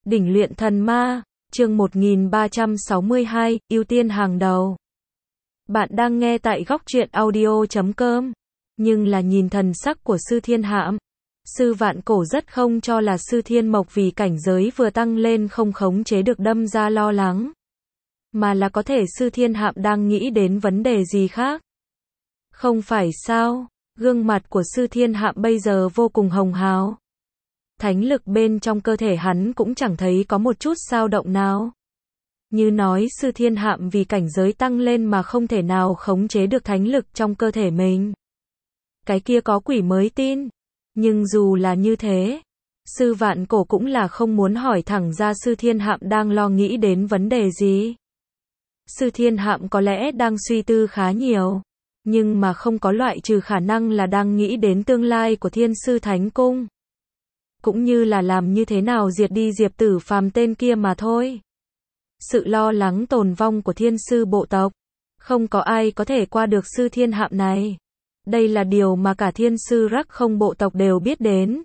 Đỉnh luyện thần ma, chương 1362, ưu tiên hàng đầu. Bạn đang nghe tại góc truyện audio.com. Nhưng là nhìn thần sắc của Sư Thiên Hạm. Sư Vạn Cổ rất không cho là Sư Thiên Mộc vì cảnh giới vừa tăng lên không khống chế được đâm ra lo lắng. Mà là có thể Sư Thiên Hạm đang nghĩ đến vấn đề gì khác. Không phải sao, gương mặt của Sư Thiên Hạm bây giờ vô cùng hồng hào. Thánh lực bên trong cơ thể hắn cũng chẳng thấy có một chút dao động nào. Như nói Sư Thiên Hạm vì cảnh giới tăng lên mà không thể nào khống chế được thánh lực trong cơ thể mình. Cái kia có quỷ mới tin. Nhưng dù là như thế, Sư Vạn Cổ cũng là không muốn hỏi thẳng ra Sư Thiên Hạm đang lo nghĩ đến vấn đề gì. Sư Thiên Hạm có lẽ đang suy tư khá nhiều, nhưng mà không có loại trừ khả năng là đang nghĩ đến tương lai của Thiên Sư Thánh Cung. Cũng như là làm như thế nào diệt đi Diệp Tử Phàm tên kia mà thôi. Sự lo lắng tồn vong của Thiên Sư bộ tộc, không có ai có thể qua được Sư Thiên Hạm này. Đây là điều mà cả Thiên Sư Rắc Không bộ tộc đều biết đến.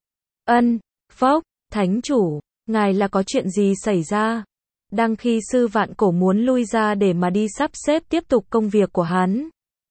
Phốc, Thánh Chủ, ngài là có chuyện gì xảy ra? Đang khi Sư Vạn Cổ muốn lui ra để mà đi sắp xếp tiếp tục công việc của hắn.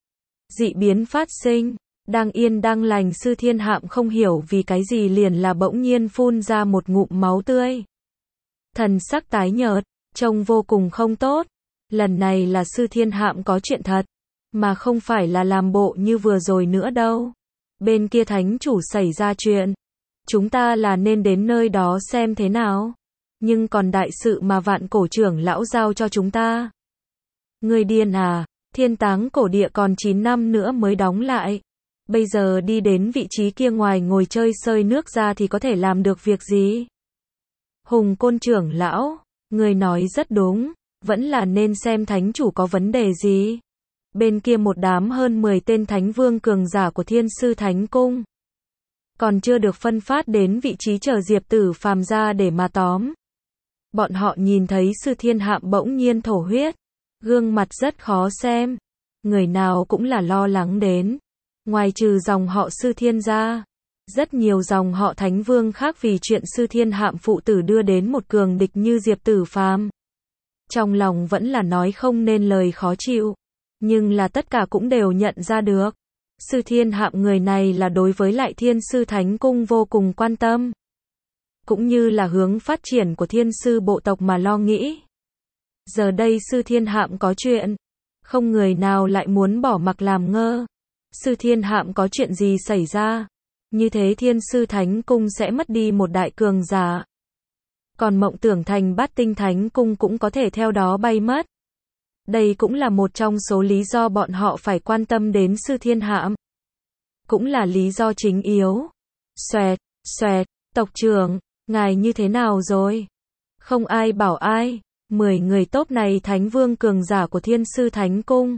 Dị biến phát sinh. Đang yên đang lành Sư Thiên Hạm không hiểu vì cái gì liền là bỗng nhiên phun ra một ngụm máu tươi. Thần sắc tái nhợt, trông vô cùng không tốt. Lần này là Sư Thiên Hạm có chuyện thật, mà không phải là làm bộ như vừa rồi nữa đâu. Bên kia Thánh Chủ xảy ra chuyện, chúng ta là nên đến nơi đó xem thế nào. Nhưng còn đại sự mà Vạn Cổ trưởng lão giao cho chúng ta. Người điên à, Thiên Táng cổ địa còn 9 năm nữa mới đóng lại. Bây giờ đi đến vị trí kia ngoài ngồi chơi sơi nước ra thì có thể làm được việc gì? Hùng Côn trưởng lão, người nói rất đúng, vẫn là nên xem Thánh Chủ có vấn đề gì. Bên kia một đám hơn 10 tên Thánh Vương cường giả của Thiên Sư Thánh Cung. Còn chưa được phân phát đến vị trí chờ Diệp Tử Phàm ra để mà tóm. Bọn họ nhìn thấy Sư Thiên Hạm bỗng nhiên thổ huyết. Gương mặt rất khó xem. Người nào cũng là lo lắng đến. Ngoài trừ dòng họ Sư Thiên ra, rất nhiều dòng họ Thánh Vương khác vì chuyện Sư Thiên Hạm phụ tử đưa đến một cường địch như Diệp Tử Phàm. Trong lòng vẫn là nói không nên lời khó chịu. Nhưng là tất cả cũng đều nhận ra được. Sư Thiên Hạm người này là đối với lại Thiên Sư Thánh Cung vô cùng quan tâm. Cũng như là hướng phát triển của Thiên Sư bộ tộc mà lo nghĩ. Giờ đây Sư Thiên Hạm có chuyện. Không người nào lại muốn bỏ mặc làm ngơ. Sư Thiên Hạm có chuyện gì xảy ra? Như thế Thiên Sư Thánh Cung sẽ mất đi một đại cường giả. Còn mộng tưởng thành Bát Tinh Thánh Cung cũng có thể theo đó bay mất. Đây cũng là một trong số lý do bọn họ phải quan tâm đến Sư Thiên Hạm. Cũng là lý do chính yếu. Xoẹt, tộc trưởng, ngài như thế nào rồi? Không ai bảo ai, 10 người tốt này Thánh Vương cường giả của Thiên Sư Thánh Cung.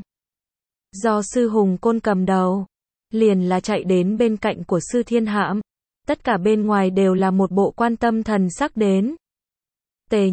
Do Sư Hùng Côn cầm đầu, liền là chạy đến bên cạnh của Sư Thiên Hạm. Tất cả bên ngoài đều là một bộ quan tâm thần sắc đến. Tề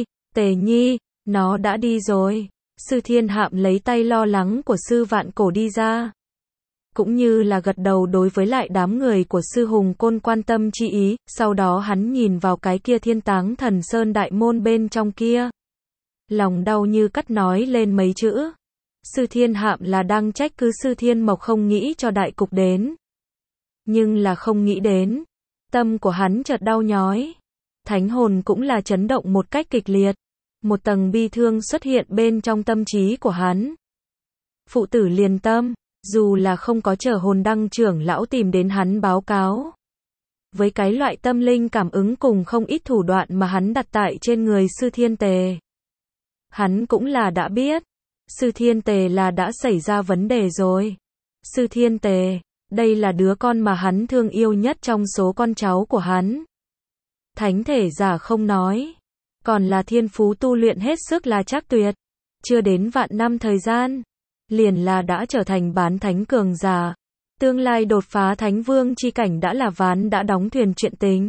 Nhi, nó đã đi rồi. Sư Thiên Hạm lấy tay lo lắng của Sư Vạn Cổ đi ra. Cũng như là gật đầu đối với lại đám người của Sư Hùng Côn quan tâm chi ý, sau đó hắn nhìn vào cái kia Thiên Táng Thần Sơn đại môn bên trong kia. Lòng đau như cắt nói lên mấy chữ. Sư Thiên Hạm là đang trách cứ Sư Thiên Mộc không nghĩ cho đại cục đến. Nhưng là không nghĩ đến. Tâm của hắn chợt đau nhói. Thánh hồn cũng là chấn động một cách kịch liệt. Một tầng bi thương xuất hiện bên trong tâm trí của hắn. Phụ tử liền tâm, dù là không có chờ Hồn Đăng trưởng lão tìm đến hắn báo cáo. Với cái loại tâm linh cảm ứng cùng không ít thủ đoạn mà hắn đặt tại trên người Sư Thiên Tề. Hắn cũng là đã biết. Sư Thiên Tề là đã xảy ra vấn đề rồi. Sư Thiên Tề, đây là đứa con mà hắn thương yêu nhất trong số con cháu của hắn. Thánh thể giả không nói. Còn là thiên phú tu luyện hết sức là trác tuyệt. Chưa đến vạn năm thời gian. Liền là đã trở thành bán thánh cường giả. Tương lai đột phá Thánh Vương chi cảnh đã là ván đã đóng thuyền chuyện tình.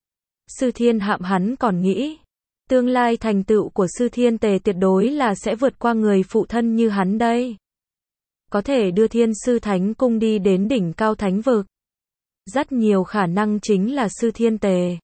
Sư Thiên Hạm hắn còn nghĩ. Tương lai thành tựu của Sư Thiên Tề tuyệt đối là sẽ vượt qua người phụ thân như hắn đây. Có thể đưa Thiên Sư Thánh Cung đi đến đỉnh cao thánh vực. Rất nhiều khả năng chính là Sư Thiên Tề.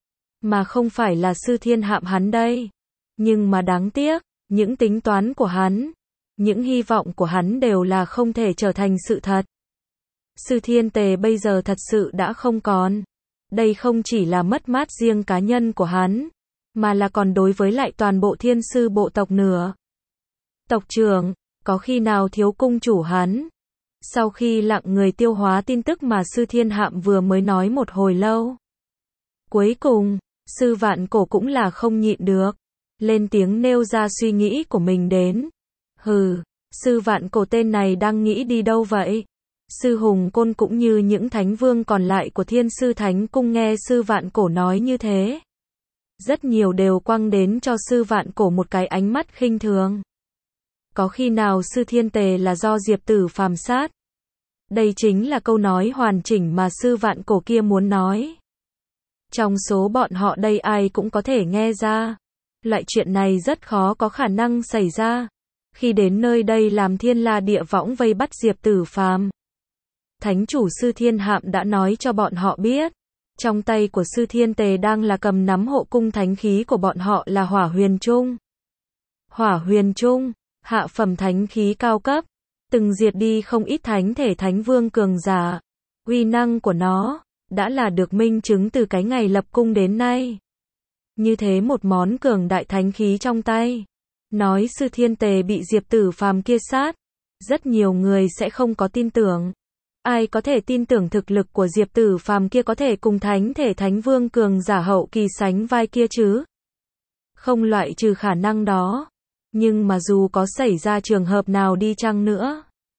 mà không phải là Sư Thiên Hạm hắn đây. Nhưng mà đáng tiếc, những tính toán của hắn, những hy vọng của hắn đều là không thể trở thành sự thật. Sư Thiên Tề bây giờ thật sự đã không còn. Đây không chỉ là mất mát riêng cá nhân của hắn, mà là còn đối với lại toàn bộ thiên sư bộ tộc nữa. Tộc trưởng, có khi nào thiếu cung chủ hắn? Sau khi lặng người tiêu hóa tin tức mà Sư Thiên Hạm vừa mới nói một hồi lâu. Cuối cùng, Sư Vạn Cổ cũng là không nhịn được. Lên tiếng nêu ra suy nghĩ của mình đến. Hừ, Sư Vạn Cổ tên này đang nghĩ đi đâu vậy? Sư Hùng Côn cũng như những thánh vương còn lại của Thiên Sư Thánh Cung nghe Sư Vạn Cổ nói như thế. Rất nhiều đều quăng đến cho Sư Vạn Cổ một cái ánh mắt khinh thường. Có khi nào Sư Thiên Tề là do Diệp Tử phàm sát? Đây chính là câu nói hoàn chỉnh mà Sư Vạn Cổ kia muốn nói. Trong số bọn họ đây ai cũng có thể nghe ra. Loại chuyện này rất khó có khả năng xảy ra. Khi đến nơi đây làm thiên la địa võng vây bắt Diệp Tử phàm. Thánh chủ Sư Thiên Hạm đã nói cho bọn họ biết. Trong tay của Sư Thiên Tề đang là cầm nắm hộ cung thánh khí của bọn họ là Hỏa Huyền Trung. Hỏa Huyền Trung, hạ phẩm thánh khí cao cấp, từng diệt đi không ít thánh thể thánh vương cường giả. Uy năng của nó đã là được minh chứng từ cái ngày lập cung đến nay. Như thế một món cường đại thánh khí trong tay, nói Sư Thiên Tề bị Diệp Tử phàm kia sát, rất nhiều người sẽ không có tin tưởng. Ai có thể tin tưởng thực lực của Diệp Tử phàm kia có thể cùng thánh thể thánh vương cường giả hậu kỳ sánh vai kia chứ? Không loại trừ khả năng đó. Nhưng mà dù có xảy ra trường hợp nào đi chăng nữa,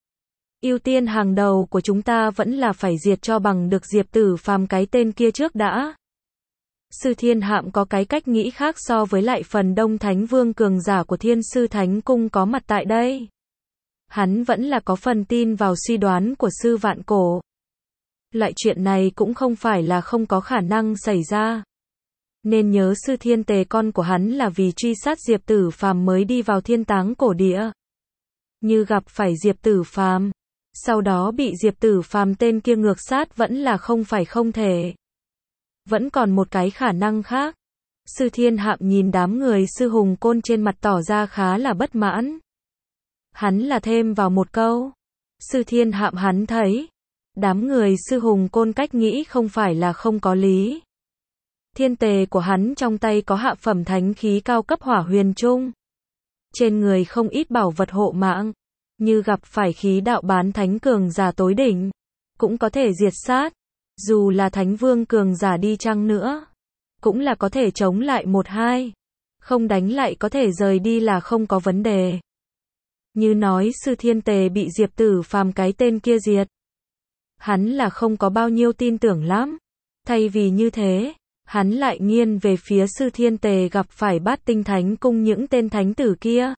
ưu tiên hàng đầu của chúng ta vẫn là phải diệt cho bằng được Diệp Tử phàm cái tên kia trước đã. Sư Thiên Hạm có cái cách nghĩ khác so với lại phần đông thánh vương cường giả của Thiên Sư Thánh Cung có mặt tại đây. Hắn vẫn là có phần tin vào suy đoán của Sư Vạn Cổ. Loại chuyện này cũng không phải là không có khả năng xảy ra. Nên nhớ Sư Thiên Tề con của hắn là vì truy sát Diệp Tử phàm mới đi vào Thiên Táng cổ địa. Như gặp phải Diệp Tử phàm, sau đó bị Diệp Tử phàm tên kia ngược sát vẫn là không phải không thể. Vẫn còn một cái khả năng khác. Sư Thiên Hạm nhìn đám người Sư Hùng Côn trên mặt tỏ ra khá là bất mãn. Hắn là thêm vào một câu. Sư Thiên Hạm hắn thấy, đám người Sư Hùng Côn cách nghĩ không phải là không có lý. Thiên Tề của hắn trong tay có hạ phẩm thánh khí cao cấp Hỏa Huyền Trung. Trên người không ít bảo vật hộ mạng, như gặp phải khí đạo bán thánh cường giả tối đỉnh, cũng có thể diệt sát. Dù là thánh vương cường giả đi chăng nữa, cũng là có thể chống lại một hai. Không đánh lại có thể rời đi là không có vấn đề. Như nói Sư Thiên Tề bị Diệp Tử phàm cái tên kia diệt. Hắn là không có bao nhiêu tin tưởng lắm. Thay vì như thế, hắn lại nghiêng về phía Sư Thiên Tề gặp phải Bát Tinh Thánh Cung những tên thánh tử kia.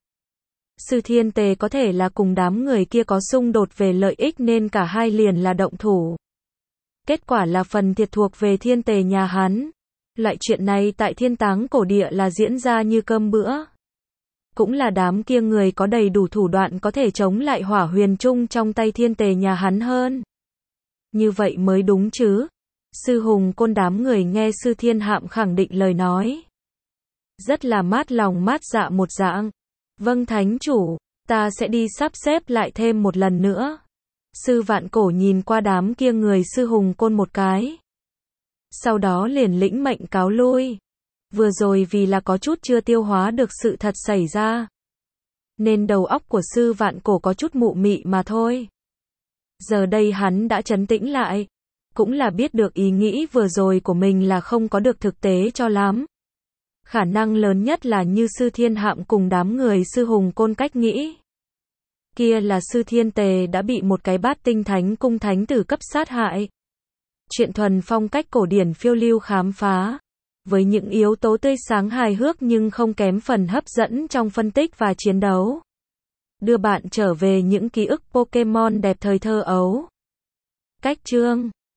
Sư Thiên Tề có thể là cùng đám người kia có xung đột về lợi ích nên cả hai liền là động thủ. Kết quả là phần thiệt thuộc về Thiên Tề nhà hắn. Loại chuyện này tại Thiên Táng cổ địa là diễn ra như cơm bữa. Cũng là đám kia người có đầy đủ thủ đoạn có thể chống lại Hỏa Huyền Trung trong tay Thiên Tề nhà hắn hơn. Như vậy mới đúng chứ. Sư Hùng Côn đám người nghe Sư Thiên Hạm khẳng định lời nói. Rất là mát lòng mát dạ một dạng. Vâng thánh chủ, ta sẽ đi sắp xếp lại thêm một lần nữa. Sư Vạn Cổ nhìn qua đám kia người Sư Hùng Côn một cái. Sau đó liền lĩnh mệnh cáo lui. Vừa rồi vì là có chút chưa tiêu hóa được sự thật xảy ra, nên đầu óc của Sư Vạn Cổ có chút mụ mị mà thôi. Giờ đây hắn đã trấn tĩnh lại. Cũng là biết được ý nghĩ vừa rồi của mình là không có được thực tế cho lắm. Khả năng lớn nhất là như Sư Thiên Hạm cùng đám người Sư Hùng Côn cách nghĩ. Kia là Sư Thiên Tề đã bị một cái Bát Tinh Thánh Cung thánh tử cấp sát hại. Chuyện thuần phong cách cổ điển phiêu lưu khám phá. Với những yếu tố tươi sáng hài hước nhưng không kém phần hấp dẫn trong phân tích và chiến đấu. Đưa bạn trở về những ký ức Pokemon đẹp thời thơ ấu. Cách chương